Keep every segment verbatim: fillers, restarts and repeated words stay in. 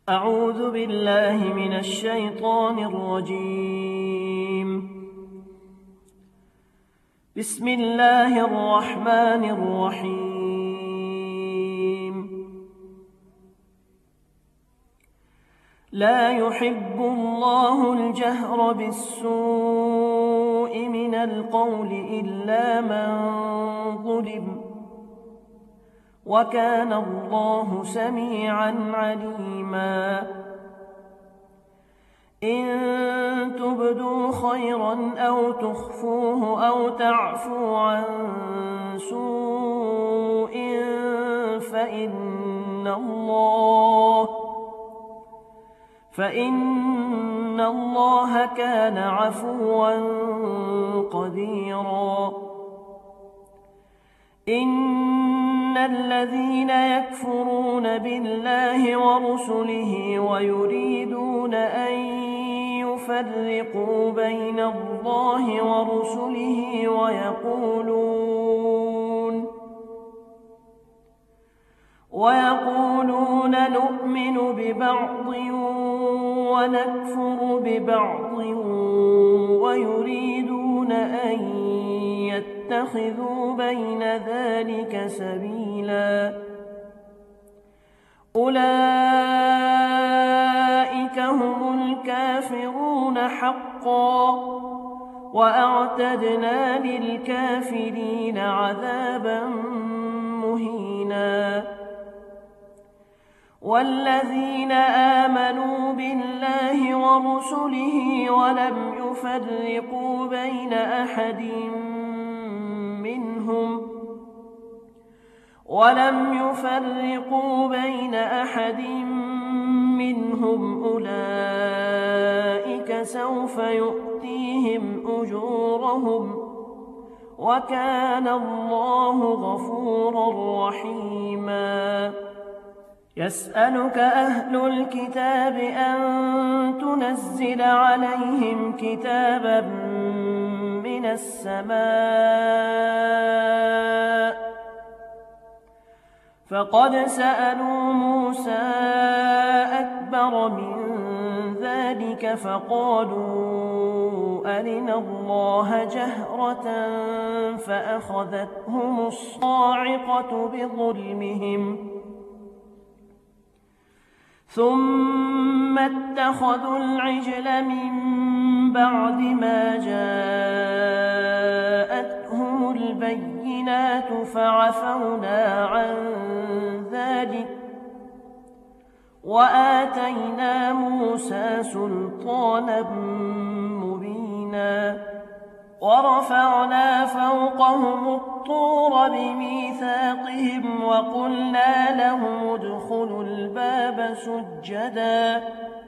أعوذ بالله من الشيطان الرجيم. بسم الله الرحمن الرحيم. لا يحب الله الجهر بالسوء من القول إلا من ظلم، وكان الله سميعا عليما. إن تبدوا خيرا أو تخفوه أو تعفو عن سوء فإن الله فإن الله كان عفوا قديرا. إن الذين يكفرون بالله ورسله ويريدون أن يفرقوا بين الله ورسله ويقولون ويقولون نؤمن ببعض ونكفر ببعض ويريدون أن يتخذوا بين ذلك سبيلا. أولئك هم الكافرون حقا، وأعتدنا للكافرين عذابا مهينا. والذين آمنوا بالله ورسله ولم يفرقوا بين أحد منهم ولم يفرقوا بين أحد منهم أولئك سوف يؤتيهم أجورهم، وكان الله غفورا رحيما. يسألك أهل الكتاب أن تنزل عليهم كتابا من السماء، فقد سألوا موسى أكبر من ذلك فقالوا أرنا الله جهرة فأخذتهم الصاعقة بظلمهم، ثم اتخذوا العجل من بعد ما جاءتهم البينات فعفونا عن ذلك وآتينا موسى سلطانا مبينا. ورفعنا فوقهم الطور بميثاقهم وقلنا لهم ادخلوا الباب سجدا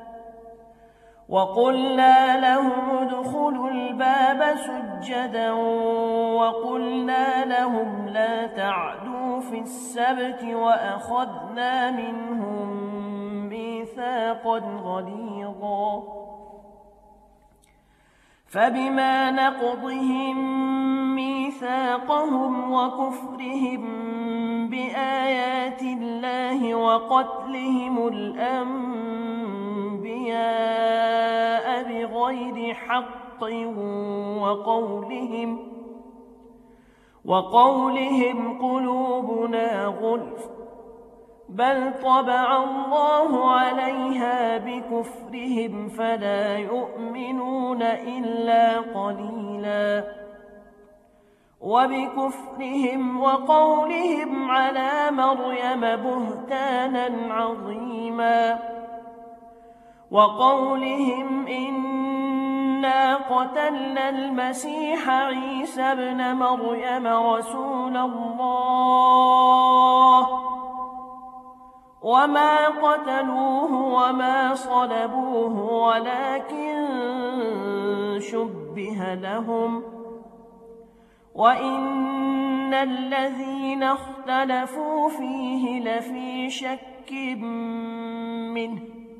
وقلنا لهم ادخلوا الباب سجدا وقلنا لهم لا تعدوا في السبت وأخذنا منهم ميثاقا غليظا. فبما نقضهم ميثاقهم وكفرهم بآيات الله وقتلهم الأنبياء بغير حق وقولهم وقولهم قلوبنا غلف، بل طبع الله عليها بكفرهم فلا يؤمنون إلا قليلا. وبكفرهم وقولهم على مريم بهتانا عظيما، وقولهم إنا قتلنا المسيح عيسى ابن مريم رسول الله وما قتلوه وما صلبوه ولكن شبه لهم، وإن الذين اختلفوا فيه لفي شك منه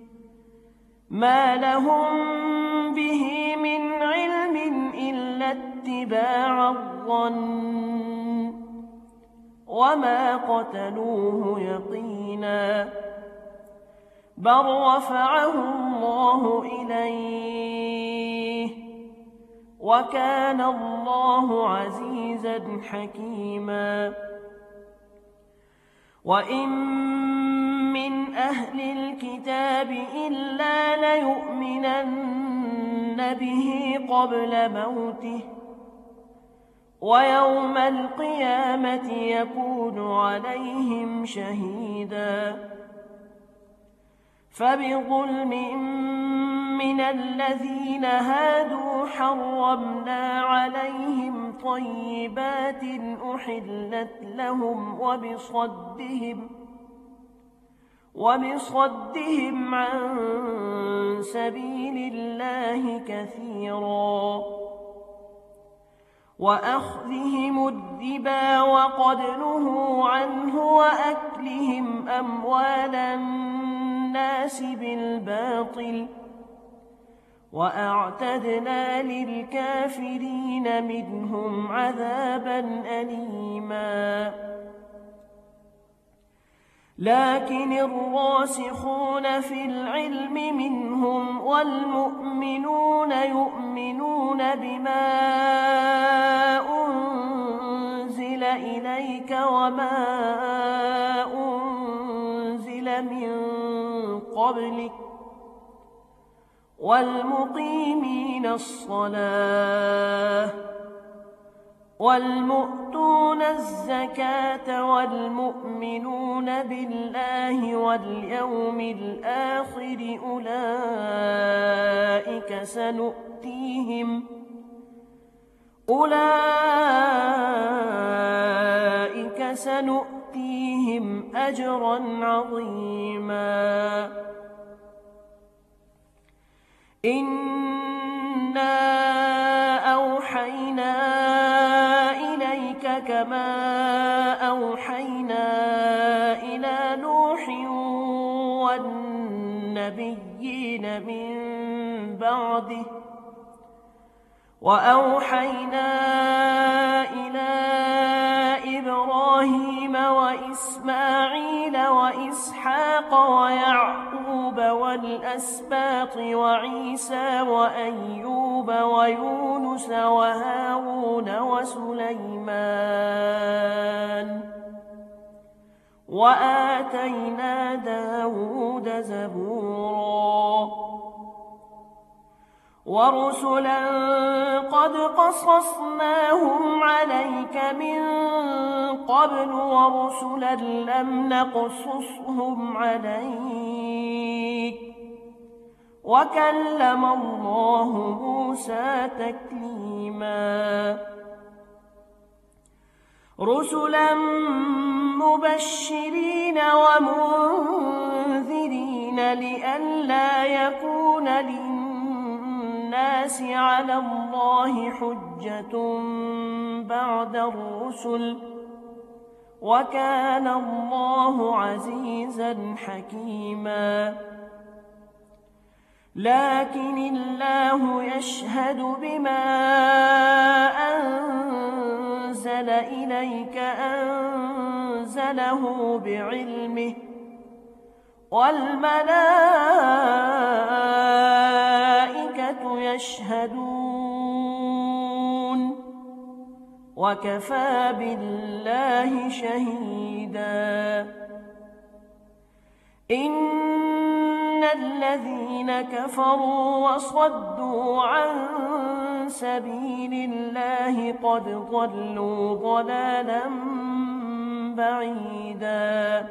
ما لهم به من علم إلا اتباع الظن، وما قتلوه يقينا بل رفعه الله إليه وكان الله عزيزا حكيما وإن من أهل الكتاب إلا ليؤمنن به قبل موته ويوم القيامة يكون عليهم شهيدا فبظلم من الذين هادوا حرمنا عليهم طيبات أحلت لهم وبصدهم وبصدهم عن سبيل الله كثيرا وأخذهم الربا وقد نهوا عنه وأكلهم أموال الناس بالباطل وأعتدنا للكافرين منهم عذابا أليما لكن الراسخون في العلم منهم والمؤمنون يؤمنون بما أنزل إليك وما أنزل من قبلك والمقيمين الصلاة والمؤتون الزكاة والمؤمنون بالله واليوم الآخر أولئك سنؤتيهم أولئك سنؤتيهم أجرا عظيما إنا أوحينا إليك كما أوحينا إلى نوح والنبيين من بعده وأوحينا إلى إبراهيم وإسماعيل وإسحاق ويعقوب والأسباط وعيسى وأيوب ويونس وهارون وسليمان وآتينا داود زبورا ورسلا قد قصصناهم عليك من قبل ورسلا لم نقصصهم عليك وكلم الله موسى تكليما رسلا مبشرين ومنذرين لئلا يكون للناس على الله حجة بعد الرسل وكان الله عزيزا حكيما لكن الله يشهد بما أنزل إليك أنزله بعلمه والملائكة يشهدون وكفى بالله شهيدا إن الذين كفروا وصدوا عن سبيل الله قد ضلوا ضلالا بعيدا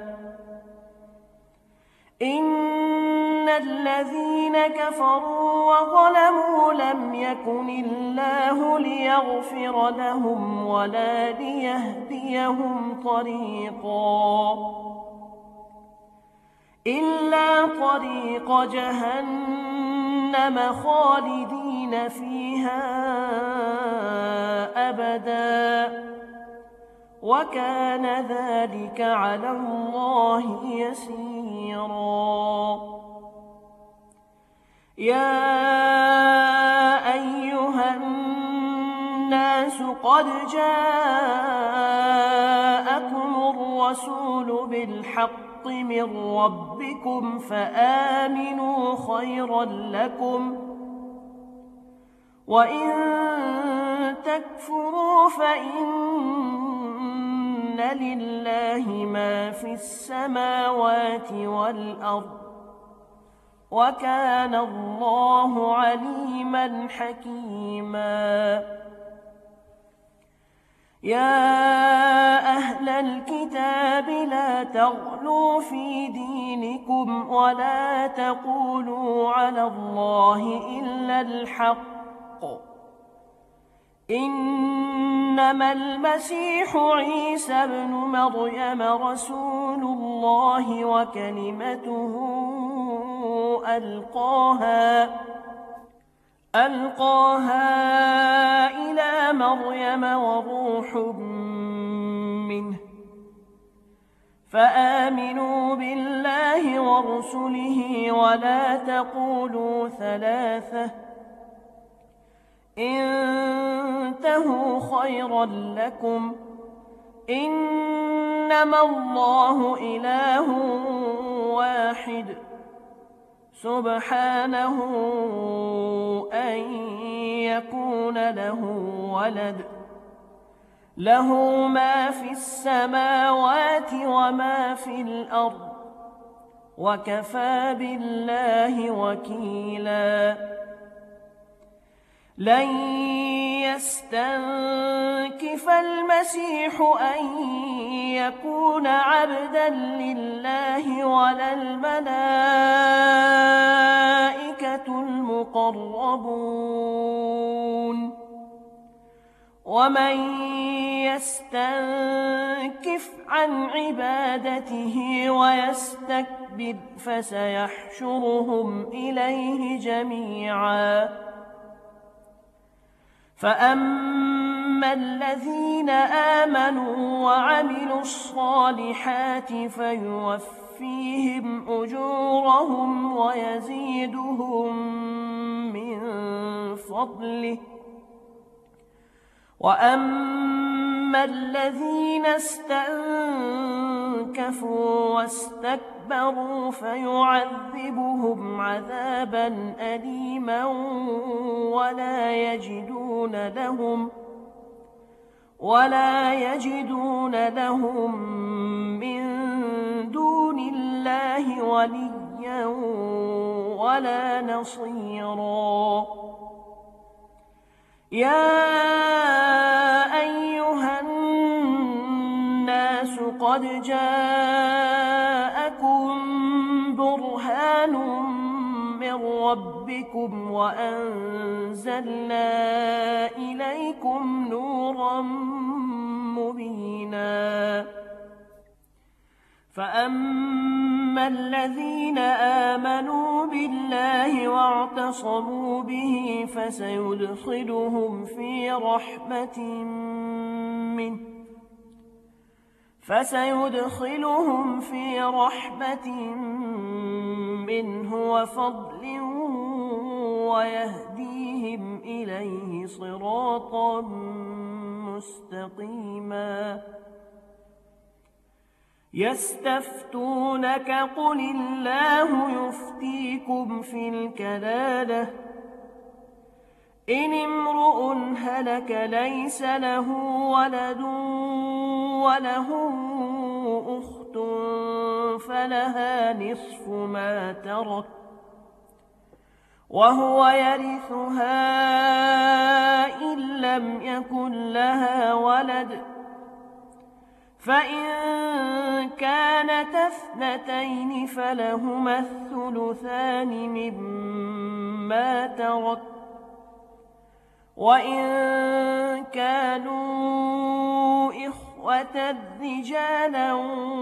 إن الذين كفروا وظلموا لم يكن الله ليغفر لهم ولا ليهديهم طريقا إلا طريق جهنم خالدين فيها أبدا وكان ذلك على الله يسيرا يا أيها الناس قد جاءكم الرسول بالحق بالحق من ربكم فآمنوا خيرا لكم وإن تكفروا فإن لله ما في السماوات والأرض وكان الله عليما حكيما. يا أهل الكتاب لا تغلوا في دينكم ولا تقولوا على الله إلا الحق إنما المسيح عيسى ابن مريم رسول الله وكلمته ألقاها ألقاها إلى مريم وروح منه فآمنوا بالله ورسله ولا تقولوا ثلاثة انتهوا خيرا لكم إنما الله إله واحد سبحانه أن يكون له ولد له ما في السماوات وما في الأرض وكفى بالله وكيلا. لن يستنكف المسيح أن يكون عبدا لله ولا الملائكة المقربون ومن يستنكف عن عبادته ويستكبر فسيحشرهم إليه جميعا. فأما الذين آمنوا وعملوا الصالحات فيوفيهم أجورهم ويزيدهم من فضله وأما الذين استنكفوا واستكبروا فيعذبهم عذابا أليما ولا يجدون لهم ولا يجدون لهم من دون الله وليا ولا نصيرا. يا أيها الناس قد جاءكم برهان من ربكم وأنزلنا إليكم نورا مبينا. فأما الذين آمنوا بالله واعتصموا به فسيدخلهم في رحمة منه فسيدخلهم في رحمة منه وفضل ويهديهم إليه صراطا مستقيما. يستفتونك قل الله يفتيكم في الكلالة إن امرؤ هلك ليس له ولد وله أخت فلها نصف ما ترك وهو يرثها إن لم يكن لها ولد فإن كانت اثنتين فلهما الثلثان مما ترك وإن كانوا إخوة رجالا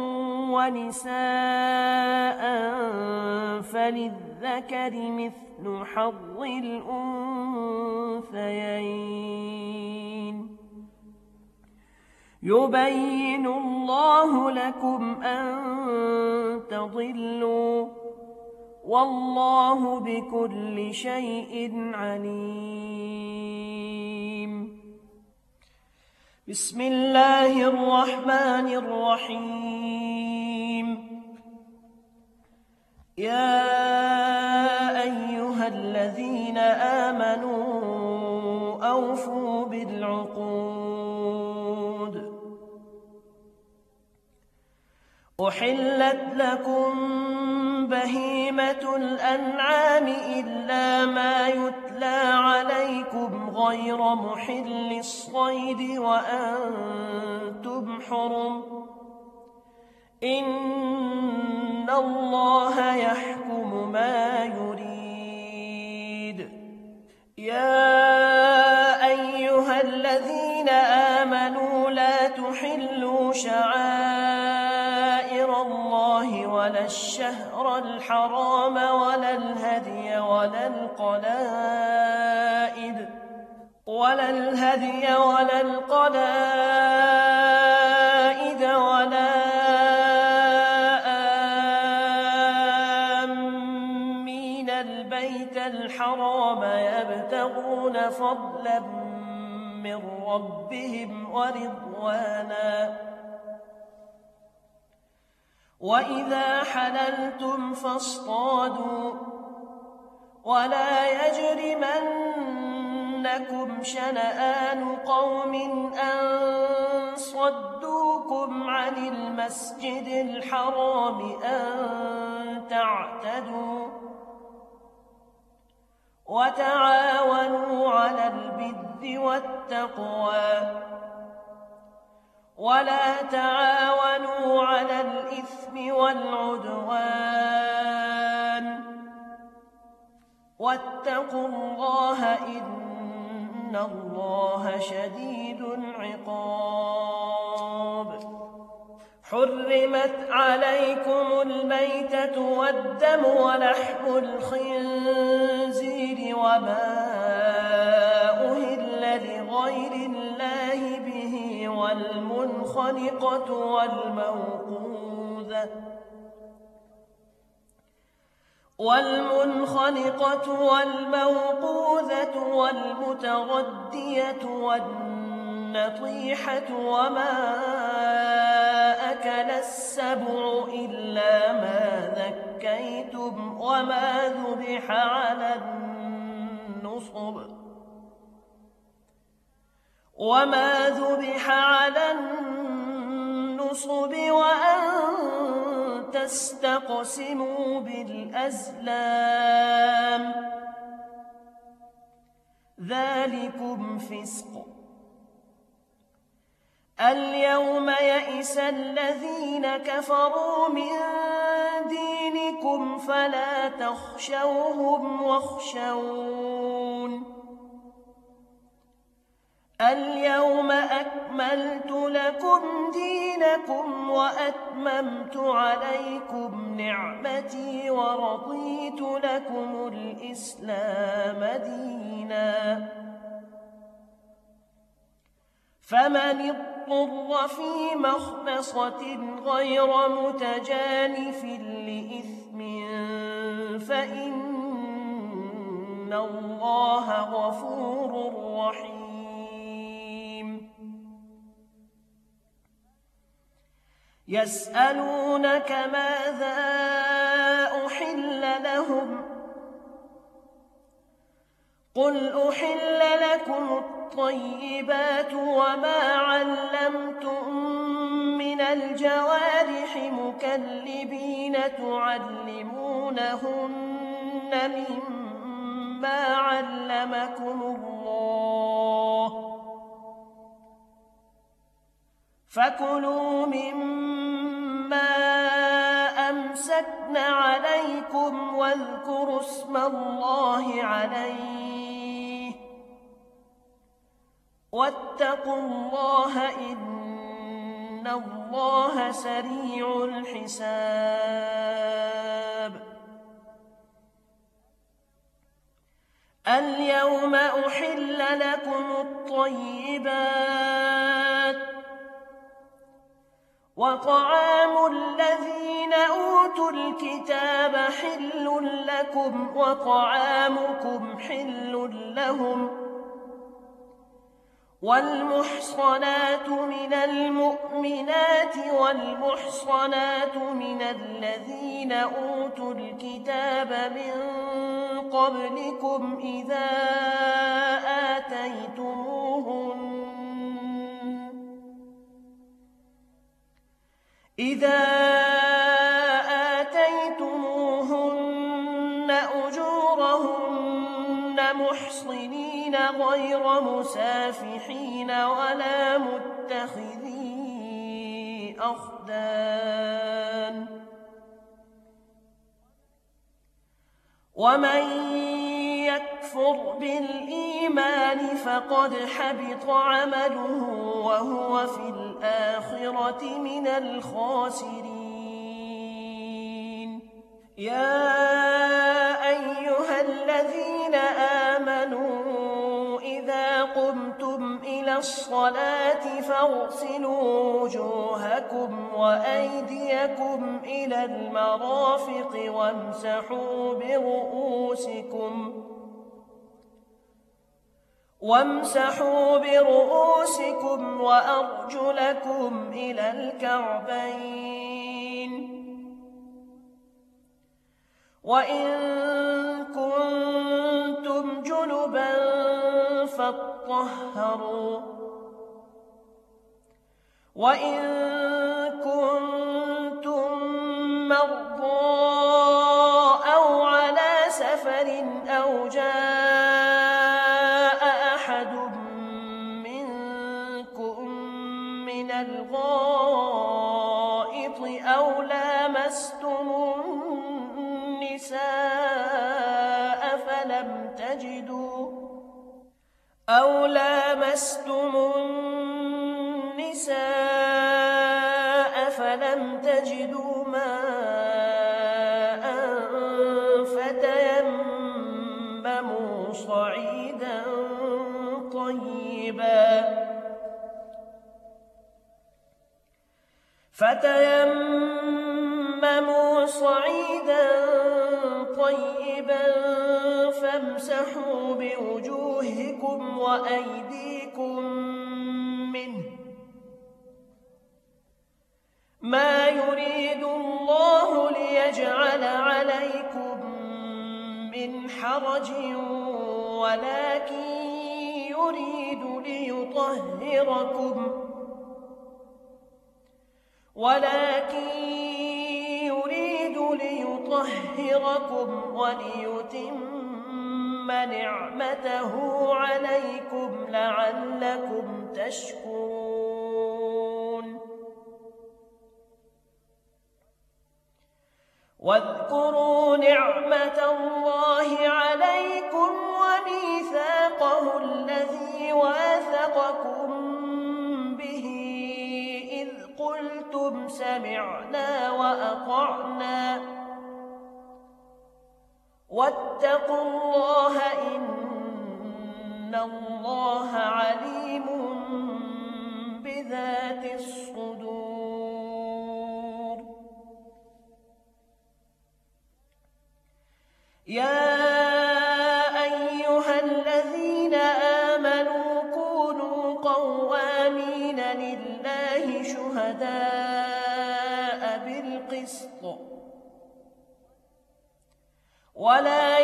ونساء فللذكر مثل حظ الأنثيين يبين الله لكم أن تضلوا والله بكل شيء عليم. بسم الله الرحمن الرحيم. يا أيها الذين آمنوا أوفوا بالعقود أحلت لكم بهيمة الأنعام إلا ما يتلى عليكم غير محل الصيد وأنتم حرم إن الله يحكم ما يريد. يا أيها الذين آمنوا لا تحلوا شعائر الله ولا الشهر الحرام ولا الهدي ولا القلائد ولا الهدي ولا القلائد ولا آمين البيت الحرام يبتغون فضلا من ربهم ورضوانا وإذا حللتم فاصطادوا ولا يجرمنكم شنآن قوم أن صدوكم عن المسجد الحرام أن تعتدوا وتعاونوا على البر والتقوى ولا تعاونوا على الإثم والعدوان واتقوا الله إن الله شديد العقاب. حرمت عليكم الميتة والدم ولحم الخنزير وما أهل لغير الله به والمنخنقة والموقوذة والمنخنقة والموقوذة والمتردية والنطيحة وما أكل السبع إلا ما ذكيتم وما ذبح على النصب وما ذبح على النصب وأن تستقسموا بالأزلام ذلكم فسق. اليوم يئس الذين كفروا من دينكم فلا تخشوهم واخشون اليوم أكملت لكم دينكم وأتممت عليكم نعمتي ورضيت لكم الإسلام دينا. فمن اضطر في مخمصة غير متجانف لإثم فإن الله غفور رحيم. يسألونك ماذا أحل لهم قل أحل لكم الطيبات وما علمتم من الجوارح مكلبين تعلمونهن مما علمكم الله فكلوا مما أمسكن عليكم واذكروا اسم الله عليه واتقوا الله إن الله سريع الحساب. اليوم أحل لكم الطيبات وطعام الذين أوتوا الكتاب حل لكم وطعامكم حل لهم والمحصنات من المؤمنات والمحصنات من الذين أوتوا الكتاب من قبلكم إذا آتيتموهن إذا آتيتموهن أجورهن محصنين غير مسافحين ولا متخذي أخدان ومن يكفر بالإيمان فقد حبط عمله وهو في الآخرة من الخاسرين. يا أيها الذين آمنوا إذا قمتم إلى الصلاة فاغسلوا وجوهكم وأيديكم إلى المرافق وامسحوا برؤوسكم وامسحوا برؤوسكم وأرجلكم إلى الكعبين وإن كنتم جنبا فاطهروا وإن كنتم مرضى أو على سفر أو جاء أحد منكم من الغائط أو لامستم النساء فلم تجدوا أو لامستم النساء فلم تجدوا ماء فتيمموا صعيدا طيبا فتيمموا صعيدا طيبا فامسحوا بوجوهكم وأيديكم منه ما يريد الله ليجعل عليكم من حرج ولكن يريد ليطهركم ولكن يريد ليطهركم وليتم نعمته عليكم لعلكم تشكرون. واذكروا نعمة الله عليكم وميثاقه الذي واثقكم به إذ قلتم سمعنا وأطعنا واتقوا الله إن الله عليم بذات الصدور. يا أيها الذين آمنوا كونوا قوامين لله شهداء بالقسط ولا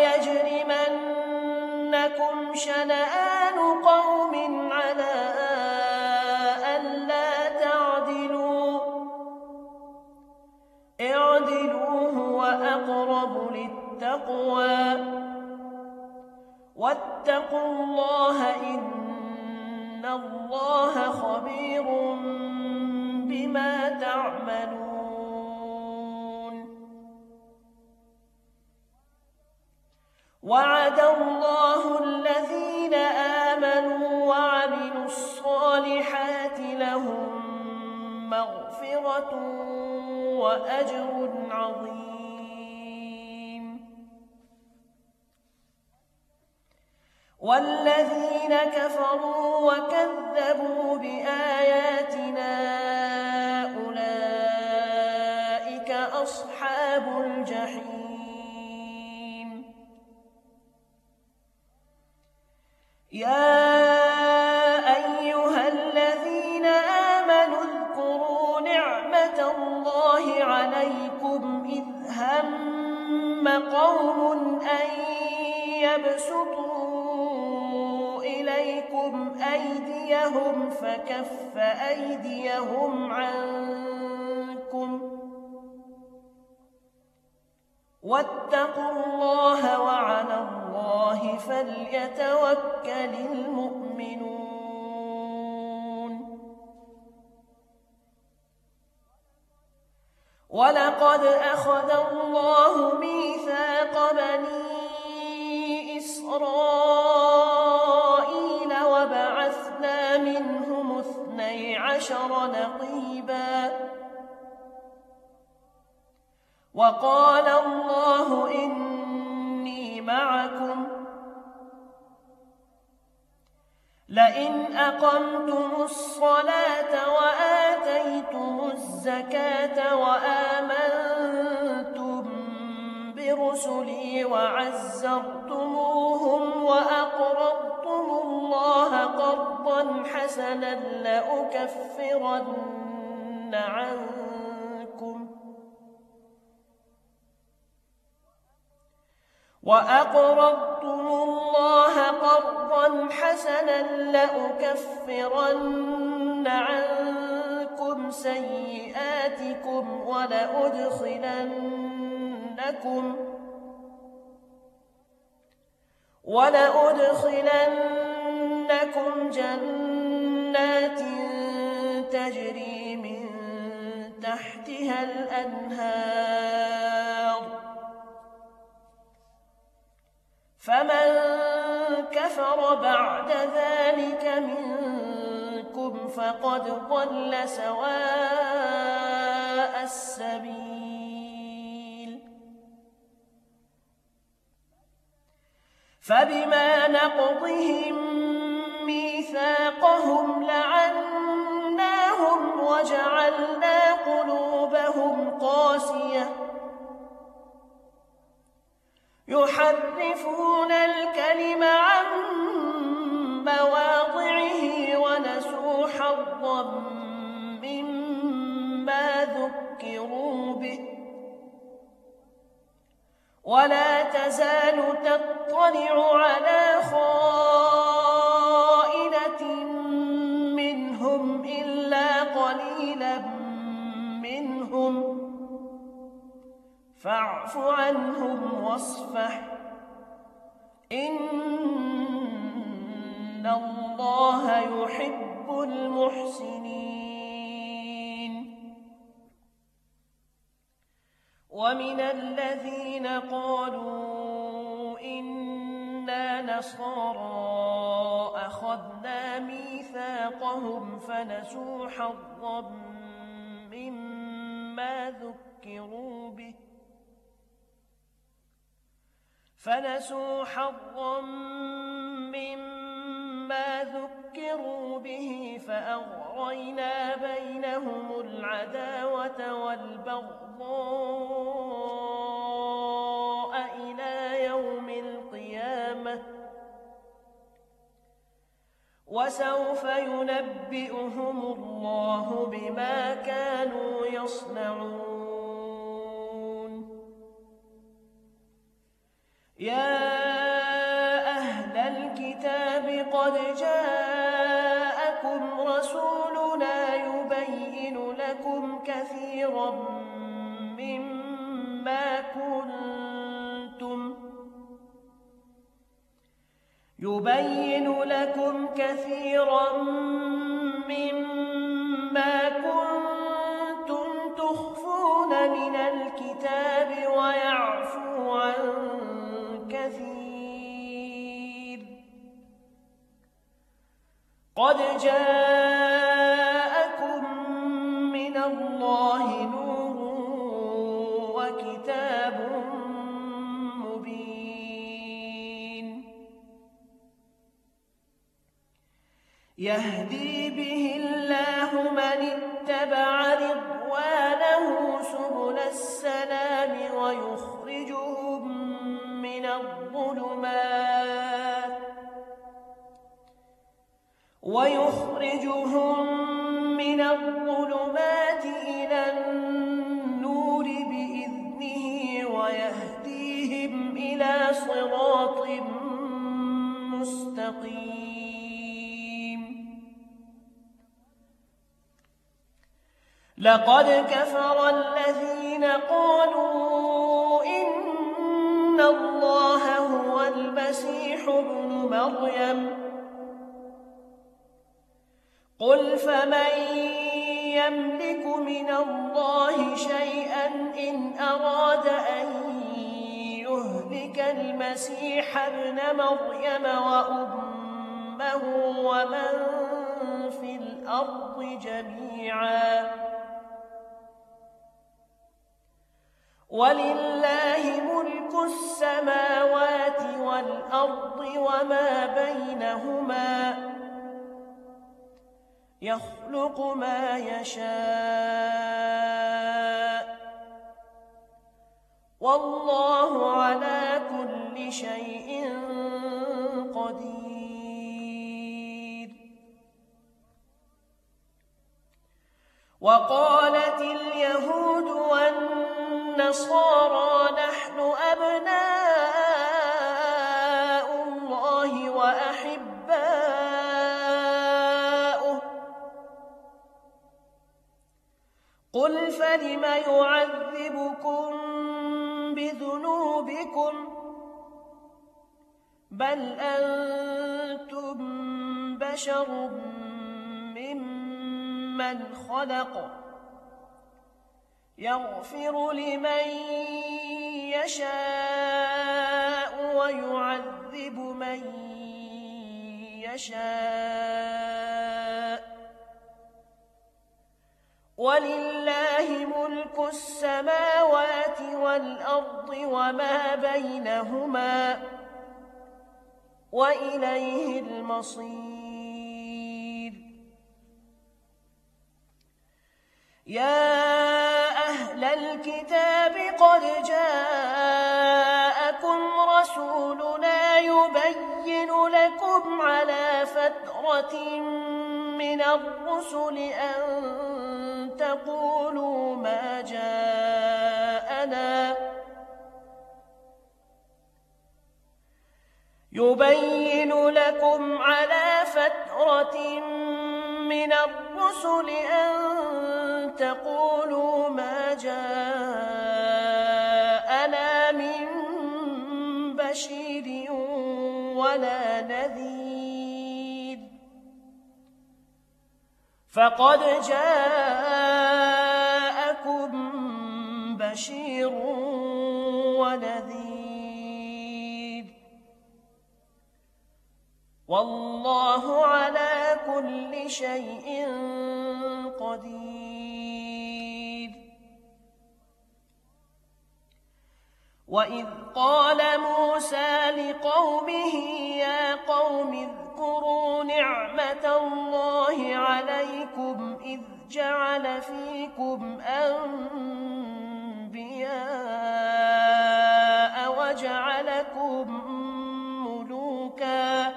يجرمنكم شنآن قوم على ألا تعدلوا اعدلوا هو أقرب للتقوى واتقوا الله إن الله خبير بما تعملون. وعد الله الذين آمنوا وعملوا الصالحات لهم مغفرة وأجر عظيم. والذين كفروا وكذبوا بآياتنا أولئك أصحاب الجحيم. يا أيها قوم أن يبسطوا إليكم أيديهم فكف أيديهم عنكم واتقوا الله وعلى الله فليتوكل المؤمنون. ولقد أخذ الله ميثاق بني إسرائيل وبعثنا منهم اثني عشر نقيبا وقال الله إني معكم لئن أقمتم الصلاة وآتيتم الزكاة وآمنتم برسلي وعزرتموهم وأقرضتم الله قرضا حسنا لأكفرن عنكم وأقرضتم الله قرضا حسنا لأكفرن عنكم سيئاتكم ولأدخلنكم ولأدخلنكم جنات تجري من تحتها الأنهار فمن كفر بعد ذلك منكم فقد ضل سواء السبيل. فبما نقضهم ميثاقهم لعناهم وجعلنا قلوبهم قاسية يحرفون الكلم عن مواضعه ونسوا حظا مما ذكروا به ولا تزال تطلع على خائنة منهم إلا قليلا منهم فاعف عنهم واصفح إن الله يحب المحسنين. ومن الذين قالوا إنا نصارى أخذنا ميثاقهم فنسوا حظا مما ذكروا به فنسوا حظا مما ذكروا به فأغرينا بينهم العداوة والبغضاء إلى يوم القيامة وسوف ينبئهم الله بما كانوا يصنعون. يا أهل الكتاب قد جاءكم رسولنا يبين لكم كثيرا مما كنتم يبين لكم كثيرا مما كنتم تخفون من الكتاب ويعفو عن كثير قد جاءكم من الله نور وكتاب مبين يهدي به الله من اتبع رضوانه سبل السلام ويخرجهم من الظلمات ويخرجهم من الظلمات إلى النور بإذنه ويهديهم صراط مستقيم. لقد كفر الذين قالوا إن الله هو المسيح ابن مريم قل فمن يملك من الله شيئا إن أراد أن يهلك المسيح ابن مريم وأمه ومن في الأرض جميعا ولله ملك السماوات والأرض وما بينهما يخلق ما يشاء والله على كل شيء قدير. وقالت اليهود والنصارى نحن أبناء الله وأحباؤه قل فلم يعذبكم بذنوبكم بل أنتم بشر ممن خلق يغفر لمن يشاء ويعذب من يشاء ولله ملك السماوات والأرض وما بينهما وإليه المصير. يا أهل الكتاب قد جاءكم رسولنا يبين لكم على فترة من الرسل أن تقولوا ما جاءنا يبين لكم على فترة من الرسل أن تقولوا ما جاءنا من بشير ولا نذير فقد جاءكم بشير ونذير والله على كل شيء قدير. وإذ قال موسى لقومه يا قوم اذكروا نعمة الله عليكم إذ جعل فيكم أنبياء وجعلكم ملوكا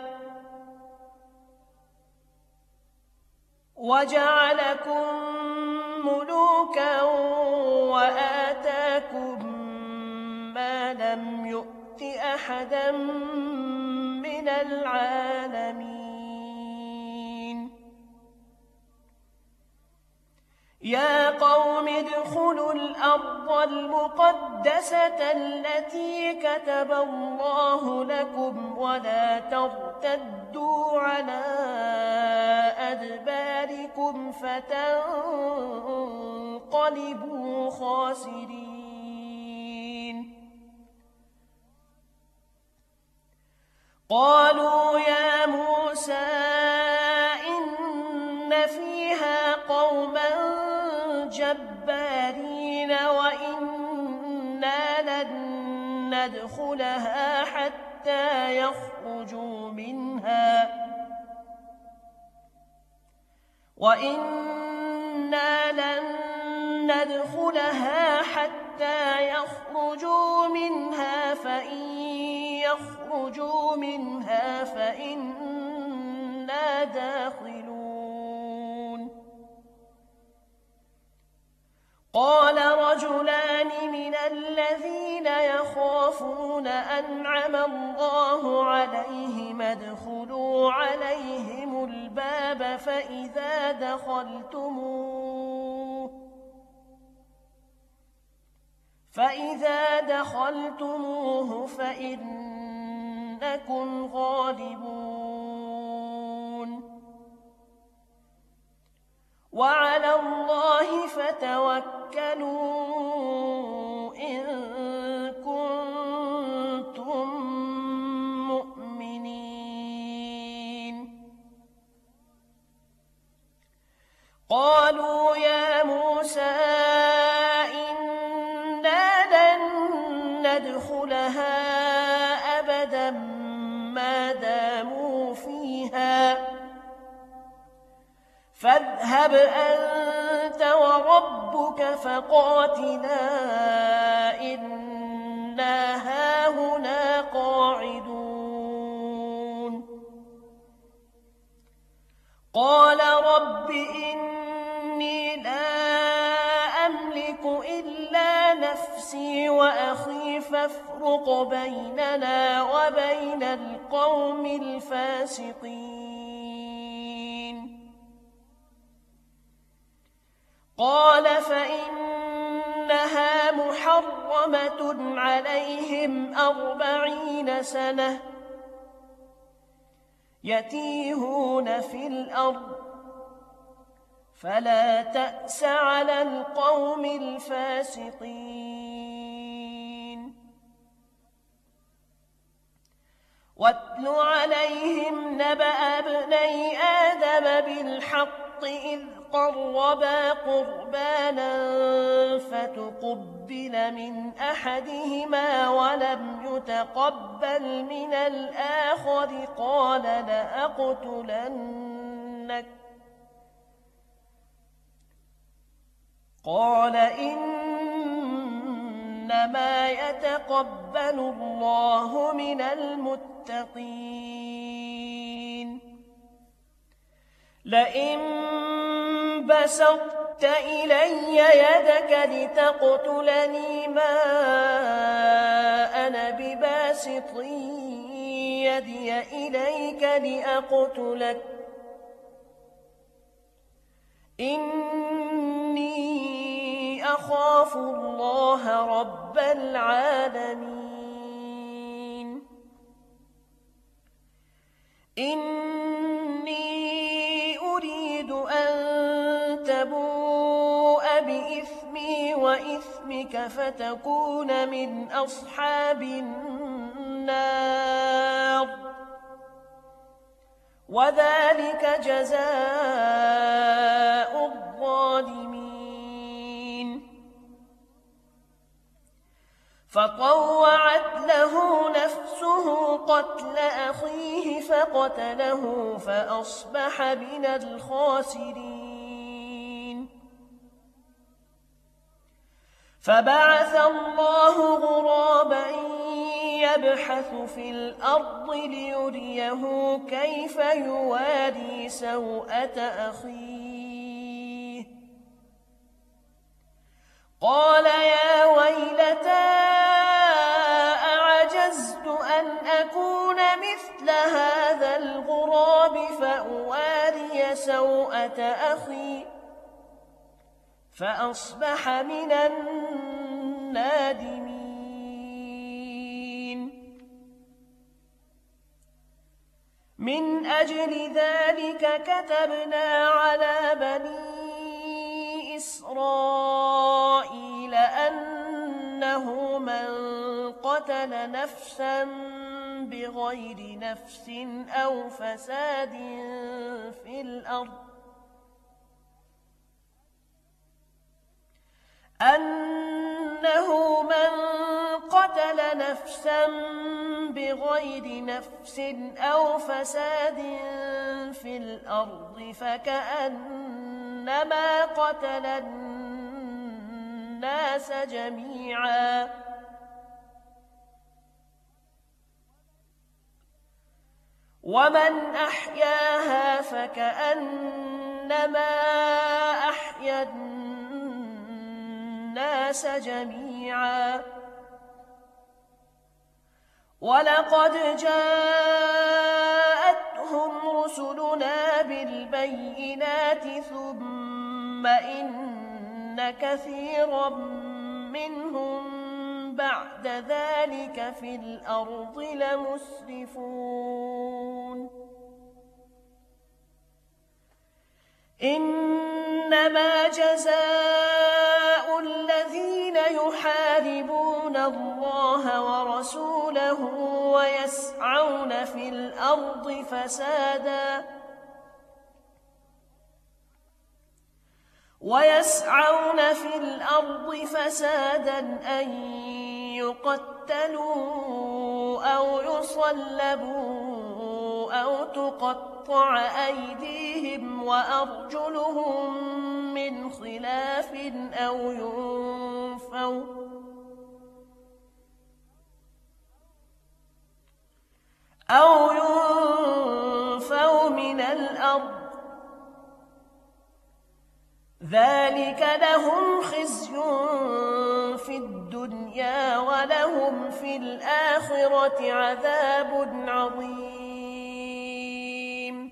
وجعلكم ملوكا وآتاكم ما لم يؤت أحدا من العالمين. يا قوم ادخلوا الأرض المقدسة التي كتب الله لكم ولا ترتدوا على أدباركم فتنقلبوا خاسرين. قالوا يا موسى إن فيها قوما جبارين وإنا لن ندخلها حتى يخرجوا منها وإنا لن ندخلها حتى يخرجوا منها فإن يخرجوا منها فإنا داخلون. قال رجلان من الذين يخافون أنعم الله عليهم ادخلوا عليهم الباب فإذا دخلتموه فإذا دخلتموه فإنكم غالبون وعلى الله فتوكلوا إن كنتم مؤمنين. قالوا يا موسى إنا لن ندخلها أبدا ما داموا فيها فاذهب أنت وربك فقاتلا إنا هاهنا قاعدون. قال رب إني لا أملك إلا نفسي وأخي فافرق بيننا وبين القوم الفاسقين. قال فإنها محرمة عليهم أربعين سنة يتيهون في الأرض فلا تأس على القوم الفاسقين. واتل عليهم نبأ ابني آدم بالحق إذ قربا قربانا فتقبل من أحدهما ولم يتقبل من الآخر قال لأقتلنك قال إنما يتقبل الله من المتقين. لئن بسطت إلي يدك لتقتلني ما أنا بباسط يدي إليك لأقتلك إني أخاف الله رب العالمين. إني أريد أن تبوء بإثمي وإثمك فتكون من أصحاب النار وذلك جزاء الظالمين. فطوعت له نفسه قتل أخيه فقتله فأصبح من الخاسرين. فبعث الله غرابا يبحث في الأرض ليريه كيف يواري سوءة أخيه قال يا ويلتى أعجزت أن أكون مثل هذا الغراب فأواري سوءة أخي فأصبح من النادمين. من أجل ذلك كتبنا على بني إسرائيل أنه من قتل نفسا بغير نفس أو فساد في الأرض أنه من قتل نفسا بغير نفس أو فساد في الأرض فكأنما قتل الناس جميعا ومن أحياها فكأنما أحيا الناس الناس جميعا ولقد جاءتهم رسلنا بالبينات ثم إن كثيرا منهم بعد ذلك في الأرض لمسرفون إنما جزاء الذين يحاربون الله ورسوله ويسعون في الأرض فسادا ويسعون في الأرض فسادا أن يقتلوا أو يصلبوا أو تقطع أيديهم وأرجلهم من خلاف أو ينفوا أو ينفوا من الأرض ذلك لهم خزي في الدنيا ولهم في الآخرة عذاب عظيم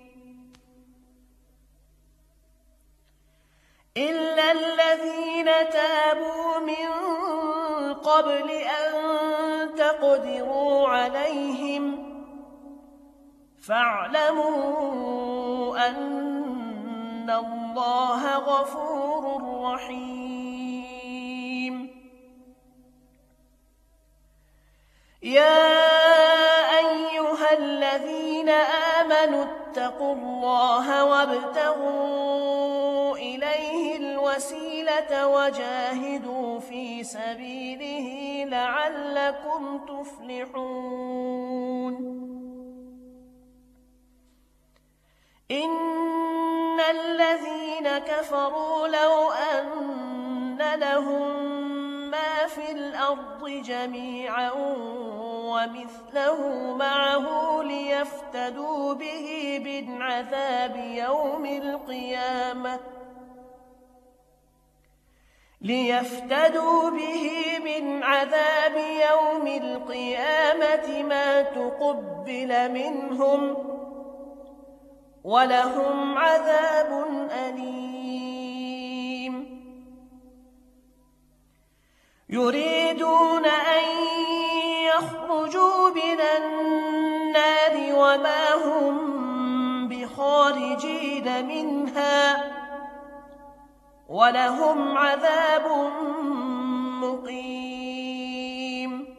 إلا الذين تابوا من قبل أن تقدروا عليهم فاعلموا أن الله غفور رحيم يا أيها الذين آمنوا اتقوا الله وابتغوا إليه الوسيلة وجاهدوا في سبيله لعلكم تفلحون إن الذين كفروا لو أن لهم ما في الأرض جميعا ومثله معه ليفتدوا به من عذاب يوم القيامة ليفتدوا به من عذاب يوم القيامة ما تقبل منهم ولهم عذاب أليم يريدون أن يخرجوا من النار وما هم بخارجين منها ولهم عذاب مقيم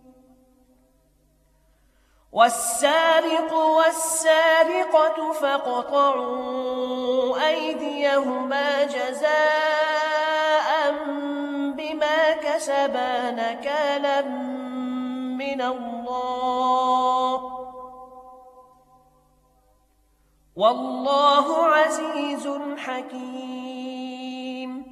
والسارق والسارقة فاقطعوا أيديهما جزاء بما كسبا نكالا من الله والله عزيز حكيم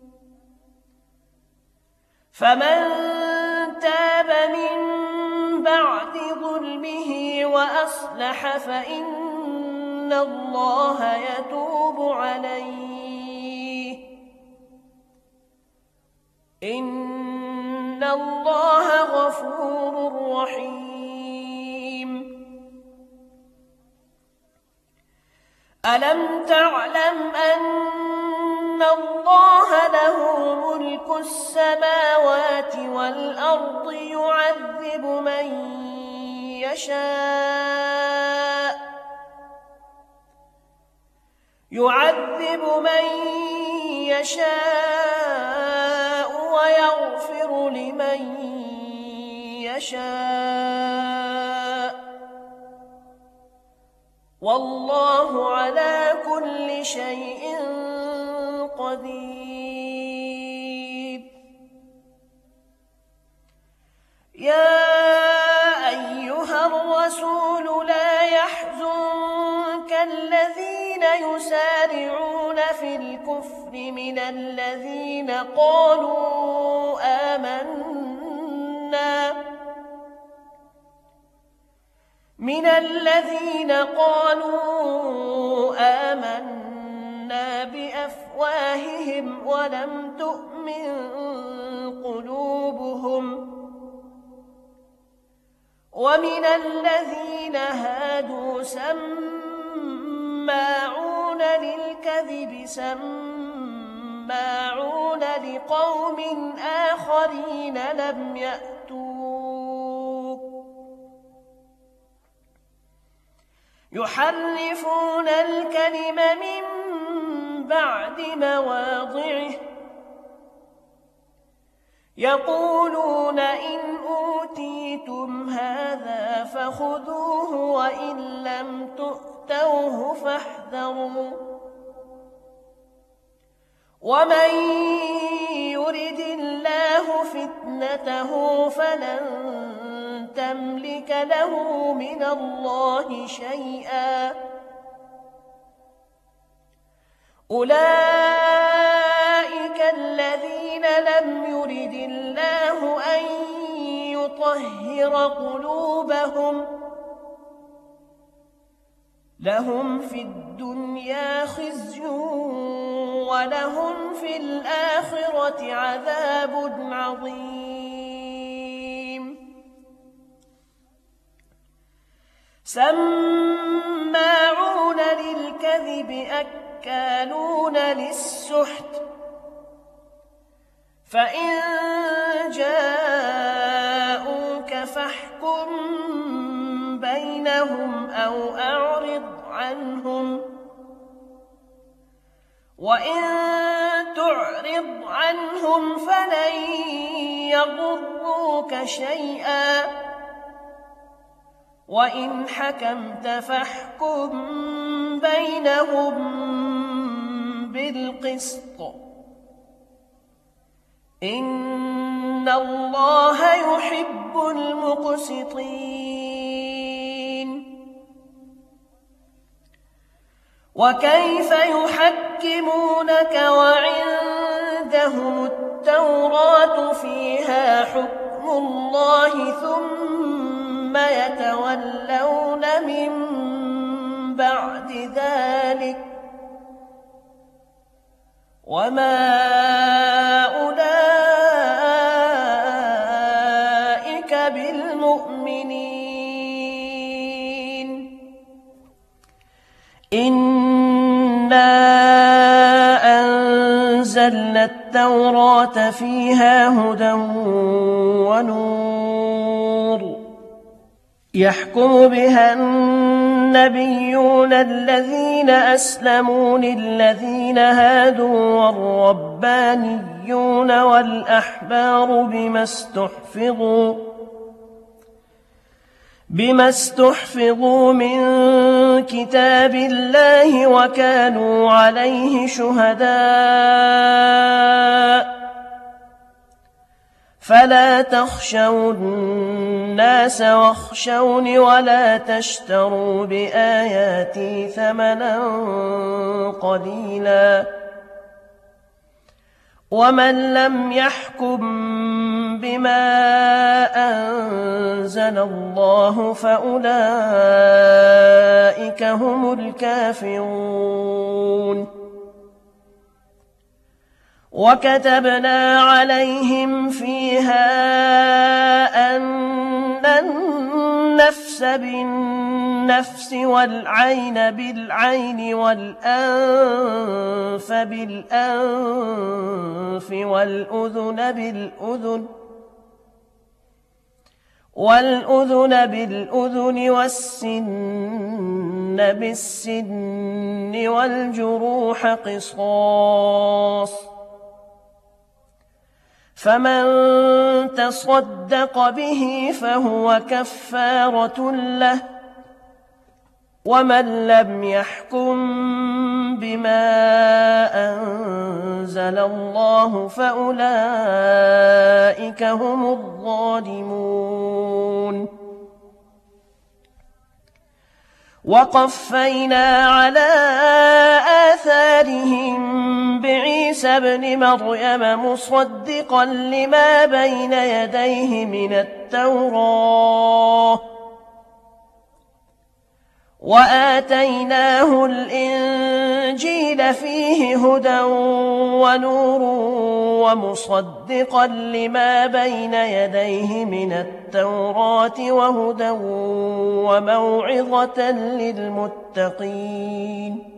فمن تاب من بعد ظلمه وأصلح فإن الله يتوب عليه إن الله غفور رحيم ألم تعلم أن الله له ملك السماوات والأرض يعذب من يشاء يعذب من يشاء ويغفر لمن يشاء والله على كل شيء قدير يا أيها الرسول لا يحزنك الذين يسارعون في الكفر من الذين قالوا آمنا من الذين قالوا آمنا بأفواههم ولم تؤمن من قلوبهم ومن الذين هادوا سماعون للكذب سماعون لقوم آخرين لم يأتوك يحرفون الكلم من بعد مواضعه يقولون إن أوتيتم هذا فخذوه وإن لم تؤتوه فاحذروا ومن يرد الله فتنته فلن تملك له من الله شيئا أولئك الذين لم يرد الله أن يطهر قلوبهم لهم في الدنيا خزي ولهم في الآخرة عذاب عظيم سماعون للكذب أكالون للسحت فإن جاءوك فاحكم بينهم أو أعرض عنهم وإن تعرض عنهم فلن يضروك شيئا وإن حكمت فاحكم بينهم بالقسط إن الله يحب المقسطين وكيف يحكمونك وعندهم التوراة فيها حكم الله ثم يتولون من بعد ذلك وما أولئك بالمؤمنين إنا أنزلنا التوراة فيها هدى ونور يحكم بها النبيون الذين أسلموا للذين هادوا والربانيون والأحبار بما استحفظوا بما استحفظوا من كتاب الله وكانوا عليه شهداء فلا تخشوا الناس واخشوني ولا تشتروا بآياتي ثمنا قليلا ومن لم يحكم بما أنزل الله فأولئك هم الكافرون وكتبنا عليهم فيها أن النفس بالنفس والعين بالعين والأنف بالأنف والأذن بالأذن والأذن بالأذن والسن بالسن والجروح قصاص فمن تصدق به فهو كفارة له ومن لم يحكم بما أنزل الله فأولئك هم الظالمون وقفينا على آثارهم بعيسى ابن مريم مصدقا لما بين يديه من التوراة وآتيناه الإنجيل فيه هدى ونور ومصدقا لما بين يديه من التوراة وهدى وموعظة للمتقين.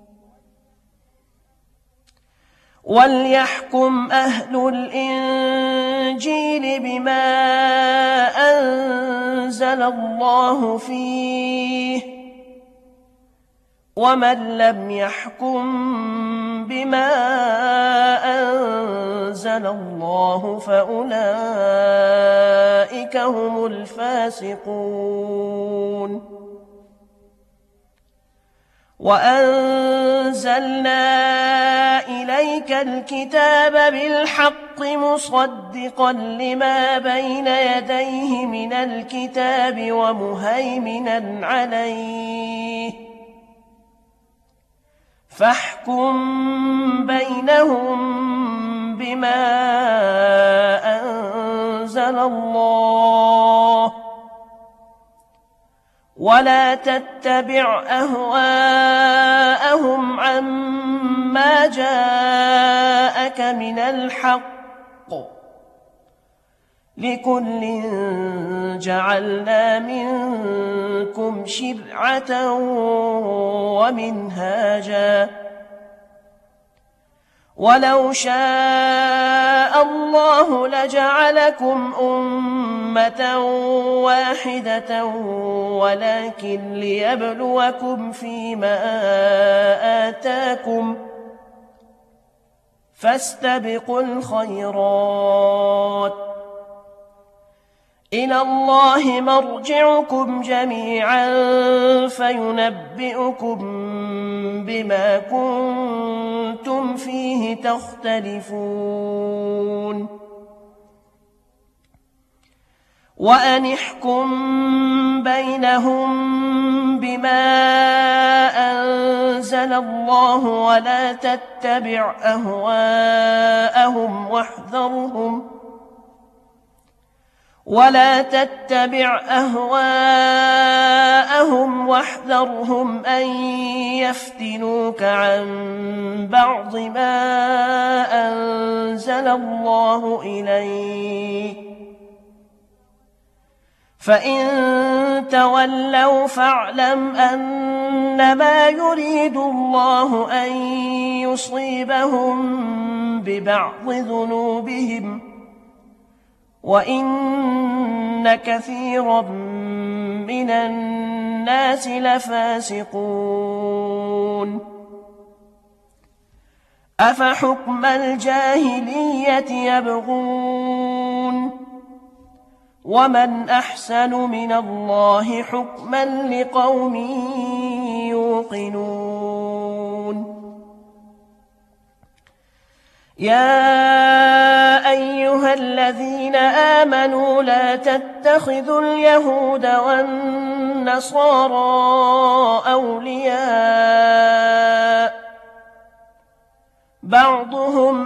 وليحكم أهل الإنجيل بما أنزل الله فيه، ومن لم يحكم بما أنزل الله فأولئك هم الفاسقون. وأنزلنا إليك الكتاب بالحق مصدقا لما بين يديه من الكتاب ومهيمنا عليه، فاحكم بينهم بما أنزل الله، ولا تتبع أهواءهم عما جاءك من الحق، لكل جعلنا منكم شرعة ومنهاجا، ولو شاء الله لجعلكم أمة واحدة ولكن ليبلوكم فيما آتاكم، فاستبقوا الخيرات، إلى الله مرجعكم جميعا فينبئكم بما كنتم فيه تختلفون. وأن احكم بينهم بما أنزل الله، ولا تتبع أهواءهم واحذرهم ولا تتبع أهواءهم واحذرهم أن يفتنوك عن بعض ما أنزل الله إليك، فإن تولوا فاعلم أنما يريد الله أن يصيبهم ببعض ذنوبهم، وإن كثيرا من الناس لفاسقون. أفحكم الجاهلية يبغون، ومن أحسن من الله حكما لقوم يوقنون. يا أيها الذين آمنوا لا تتخذوا اليهود والنصارى أولياء، بعضهم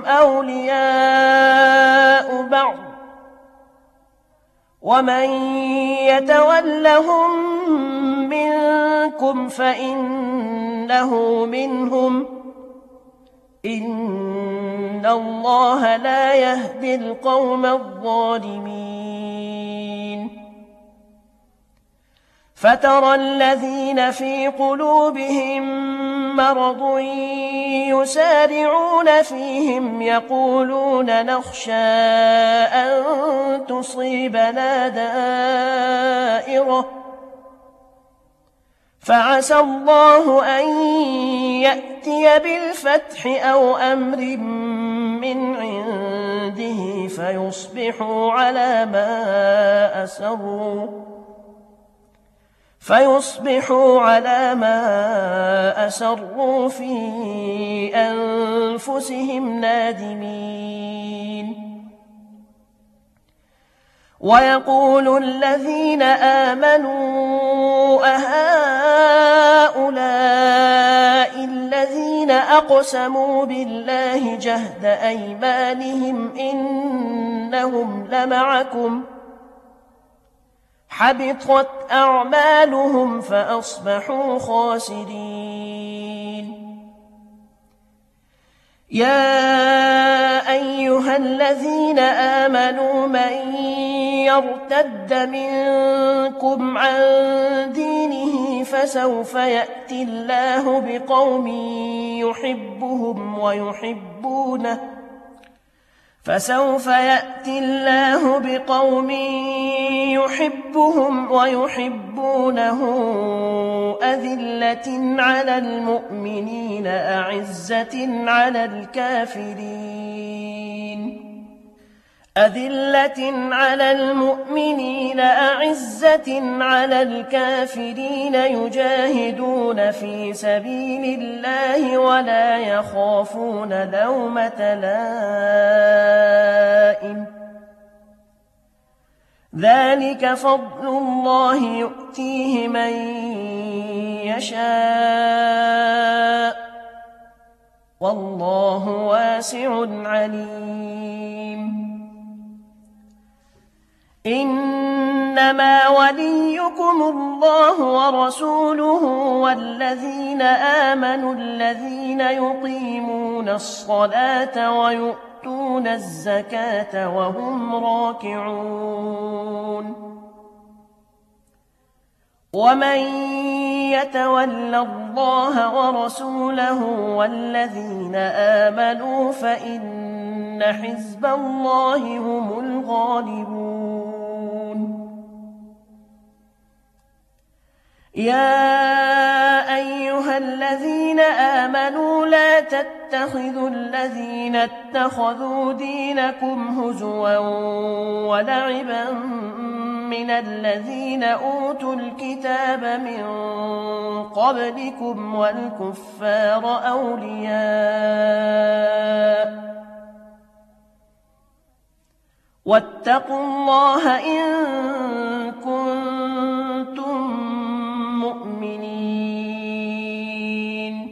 أولياء بعض، ومن يتولهم منكم فإنه منهم، إن الله لا يهدي القوم الظالمين. فترى الذين في قلوبهم مرض يسارعون فيهم يقولون نخشى أن تصيبنا دائرة، فعسى الله أن يأتي بالفتح أو أمر من عنده فيصبحوا على ما أسروا فيصبحوا على ما أسروا في أنفسهم نادمين. ويقول الذين آمنوا أهؤلاء الذين أقسموا بالله جهد أيمانهم إنهم لمعكم، حبطت أعمالهم فأصبحوا خاسرين. يا أيها الذين آمنوا من يرتد منكم عن دينه فسوف يأتي الله بقوم يحبهم ويحبونه فسوف يأتي الله بقوم يحبهم ويحبونه أذلة على المؤمنين أعزة على الكافرين أذلة على المؤمنين أعزة على الكافرين يجاهدون في سبيل الله ولا يخافون لومة لائم ذلك فضل الله يؤتيه من يشاء والله واسع عليم. إنما وليكم الله ورسوله والذين آمنوا الذين يقيمون الصلاة ويؤتون الزكاة وهم راكعون. ومن يتول الله ورسوله والذين آمنوا فإن حزب الله هم الغالبون. يا أيها الذين آمنوا لا تتخذوا الذين اتخذوا دينكم هزوا ولعبا من الذين أوتوا الكتاب من قبلكم والكفار أولياء واتقوا الله إن كنتم مؤمنين.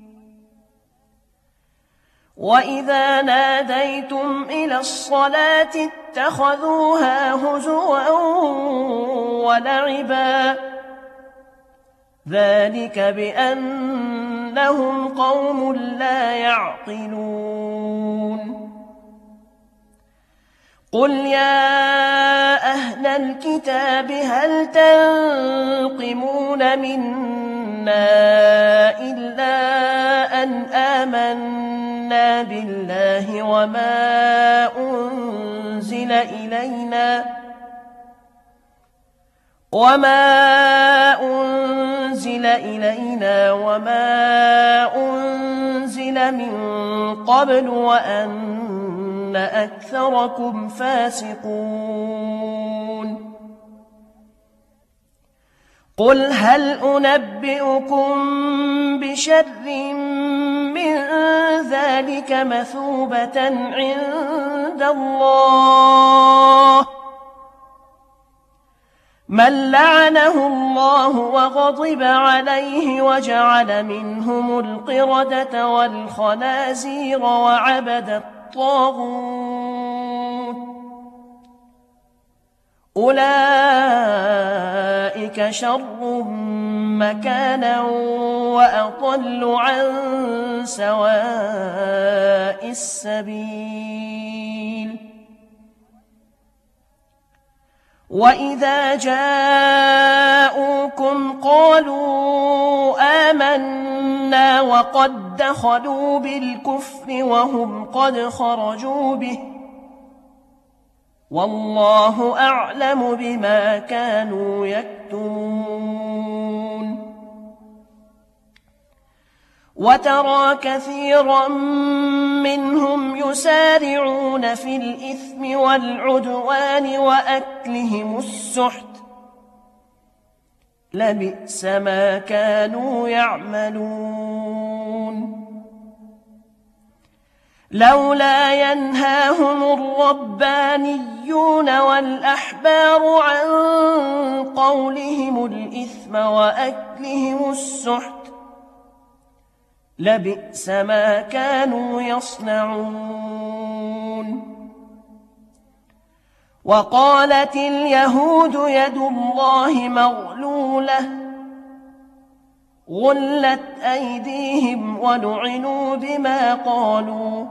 وإذا ناديتم إلى الصلاة اتخذوها هزوا ولعبا ذلك بأنهم قوم لا يعقلون. قل يا أهل الكتاب هل تنقمون منا إلا أن آمنا بالله وما أنزل إلينا وما أنزل إلينا وما أنزل من قبل وأن أكثركم فاسقون. قل هل أنبئكم بشر من ذلك مثوبة عند الله من لعنه الله وغضب عليه وجعل منهم القردة والخنازير وعبد الطاغوت أولئك شر مكانا وأضل عن سواء السبيل. وإذا جاءوكم قالوا آمنا وقد دخلوا بالكفر وهم قد خرجوا به والله أعلم بما كانوا يكتمون. وترى كثيرا منهم يسارعون في الإثم والعدوان وأكلهم السحت لبئس ما كانوا يعملون. لولا ينهاهم الربانيون والأحبار عن قولهم الإثم وأكلهم السحت لبئس ما كانوا يصنعون. وقالت اليهود يد الله مغلولة غلت أيديهم ولعنوا بما قالوا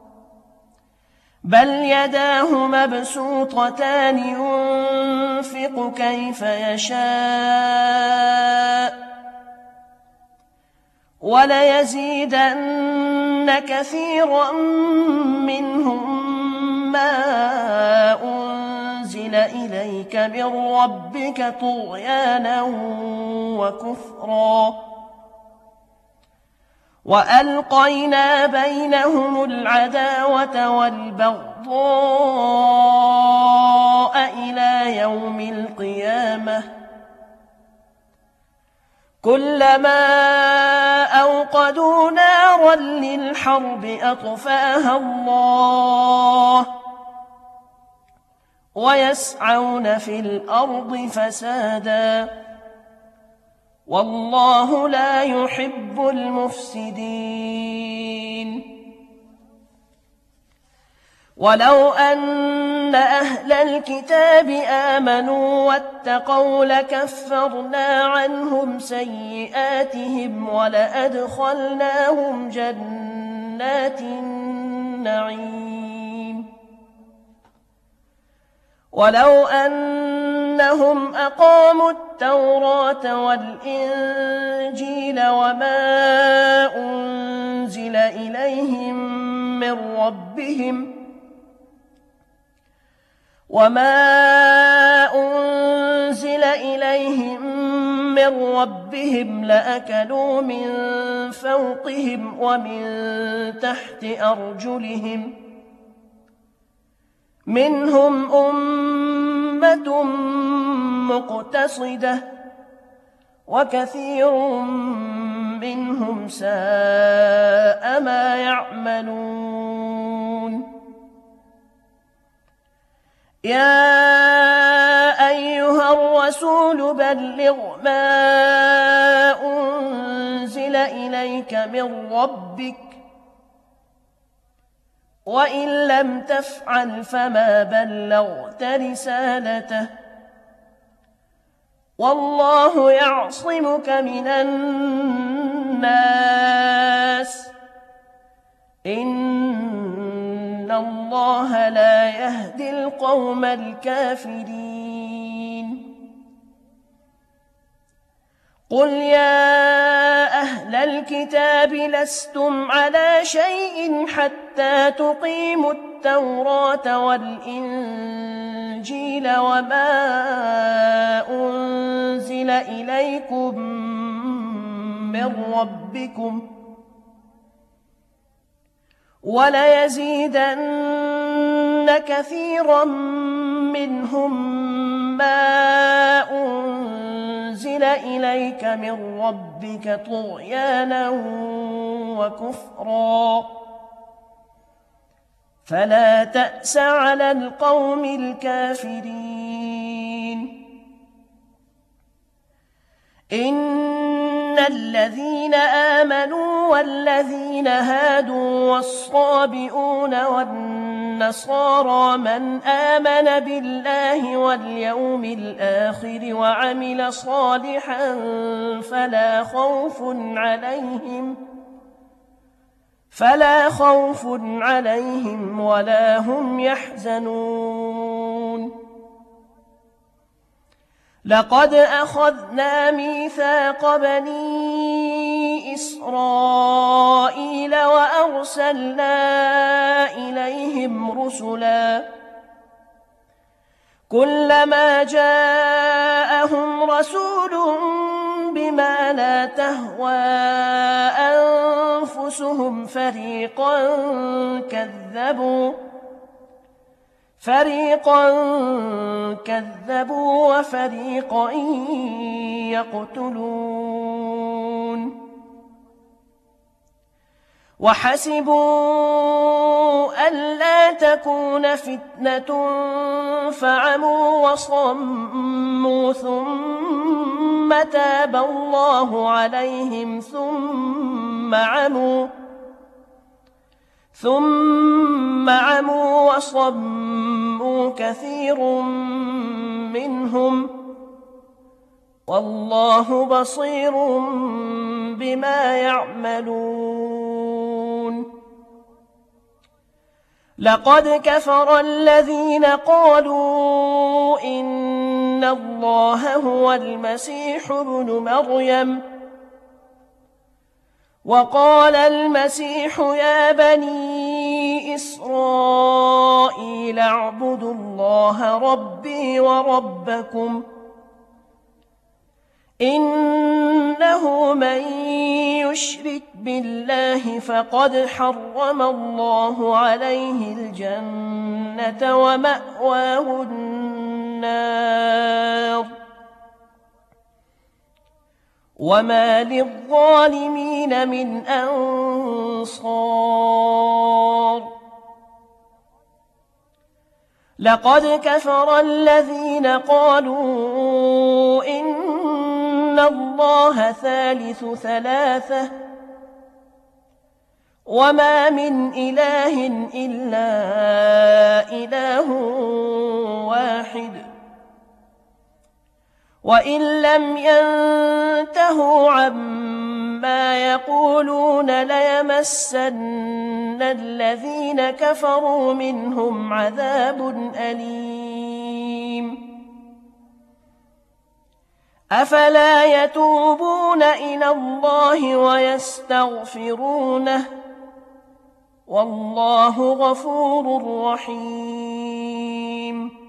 بل يداه مبسوطتان ينفق كيف يشاء وليزيدن كثيرا منهم ما أنزل إليك من ربك طغيانا وكفرا وألقينا بينهم العداوة والبغضاء إلى يوم القيامة كلما أوقدوا نارا للحرب أطفاها الله ويسعون في الأرض فسادا والله لا يحب المفسدين ولو أن أهل الكتاب آمنوا واتقوا لكفرنا عنهم سيئاتهم ولأدخلناهم جنات النعيم ولو أنهم أقاموا التوراة والإنجيل وما أنزل إليهم من ربهم وما أنزل إليهم من ربهم لأكلوا من فوقهم ومن تحت أرجلهم منهم أمة مقتصدة وكثير منهم ساء ما يعملون يا أيها الرسول بلغ ما أنزل إليك من ربك وإن لم تفعل فما بلغت رسالته والله يعصمك من الناس إن الله لا يهدي القوم الكافرين قل يا أهل الكتاب لستم على شيء حتى تقيموا التوراة والإنجيل وما أنزل إليكم من ربكم وليزيدن كثيرا منهم ما أنزل إليك من ربك طغيانا وكفرا فلا تأس على القوم الكافرين إن الذين آمنوا والذين هادوا والصابئون والنصارى من آمن بالله واليوم الآخر وعمل صالحا فلا خوف عليهم فلا خوف عليهم ولا هم يحزنون لقد أخذنا ميثاق بني إسرائيل وأرسلنا إليهم رسلا كلما جاءهم رسول بما لا تهوى أنفسهم فريقا كذبوا فريقا كذبوا وفريقا يقتلون وحسبوا ألا تكون فتنة فعموا وصموا ثم تاب الله عليهم ثم عموا ثم عموا وصموا وأضلوا كثير منهم والله بصير بما يعملون لقد كفر الذين قالوا إن الله هو المسيح ابن مريم وقال المسيح يا بني إسرائيل اعبدوا الله ربي وربكم إنه من يشرك بالله فقد حرم الله عليه الجنة ومأواه النار وما للظالمين من أنصار لقد كفر الذين قالوا إن الله ثالث ثلاثة وما من إله إلا إله واحد وإن لم ينتهوا عما يقولون ليمسن الذين كفروا منهم عذاب أليم أفلا يتوبون إلى الله ويستغفرونه والله غفور رحيم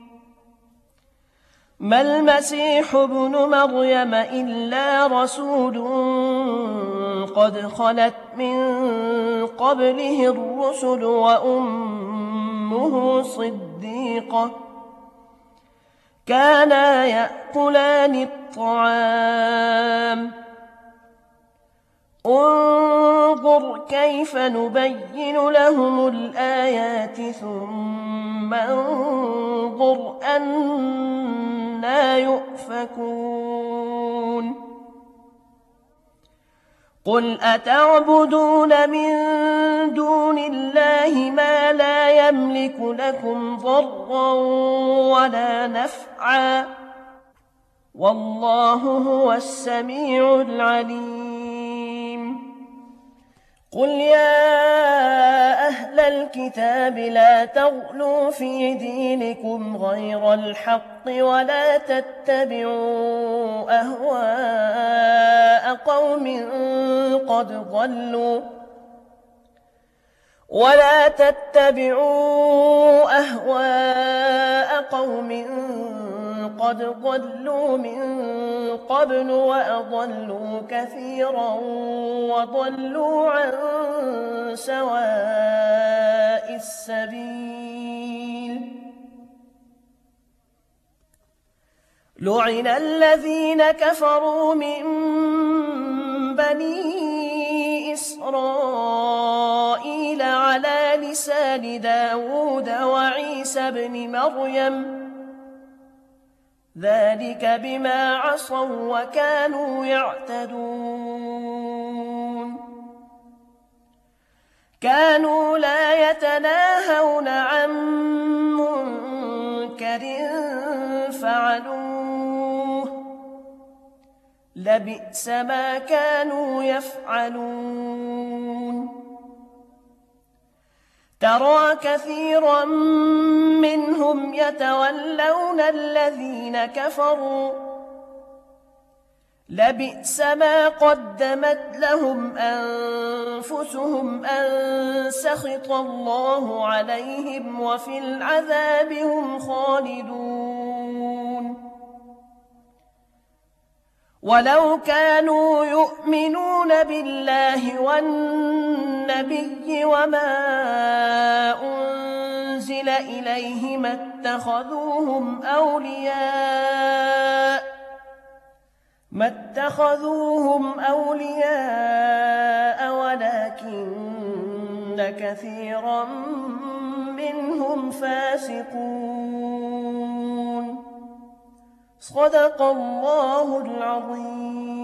ما المسيح ابن مريم إلا رسول قد خلت من قبله الرسل وأمه صديقة كانا يأكلان الطعام انظر كيف نبين لهم الآيات ثم انظر أنى يؤفكون قل أتعبدون من دون الله ما لا يملك لكم ضرا ولا نفعا والله هو السميع العليم قل يا أهل الكتاب لا تغلوا في دينكم غير الحق ولا تتبعوا أهواء قوم قد ضلوا ولا تتبعوا أهواء قوم قد ضلوا من قبل وأضلوا كثيرا وضلوا عن سواء السبيل لعن الذين كفروا من بني إسرائيل على لسان داود وعيسى بن مريم ذلك بما عصوا وكانوا يعتدون كانوا لا يتناهون عن منكر فعلوه لبئس ما كانوا يفعلون ترى كثيرا منهم يتولون الذين كفروا لبئس ما قدمت لهم أنفسهم أن سخط الله عليهم وفي العذاب هم خالدون ولو كانوا يؤمنون بالله والنبي وما أنزل إليه ما اتخذوهم أولياء ما اتخذوهم أولياء ولكن كثيرا منهم فاسقون صدق الله العظيم.